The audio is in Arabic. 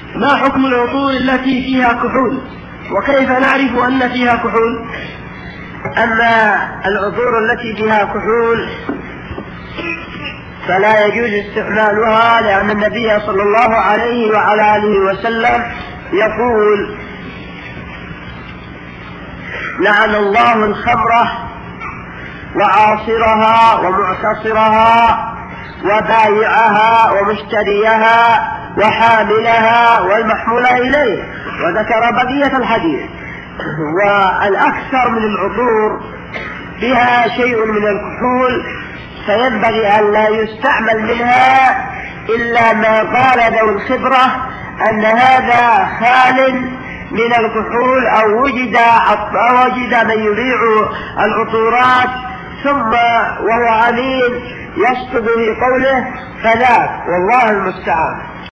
ما حكم العطور التي فيها كحول، وكيف نعرف أن فيها كحول؟ أما العطور التي فيها كحول فلا يجوز استعمالها، لأن النبي صلى الله عليه وعلى آله وسلم يقول: لعن الله الخمرة وعاصرها ومعتصرها وبايعها ومشتريها وحاملها والمحمول إليه، وذكر بقية الحديث. والأكثر من العطور بها شيء من الكحول، فينبغي أن لا يستعمل منها إلا ما قال ذو الخبرة أن هذا خال من الكحول، أو وجد من يبيع العطورات ثم وهو أمين يصدق في قوله، فذاك والله المستعان.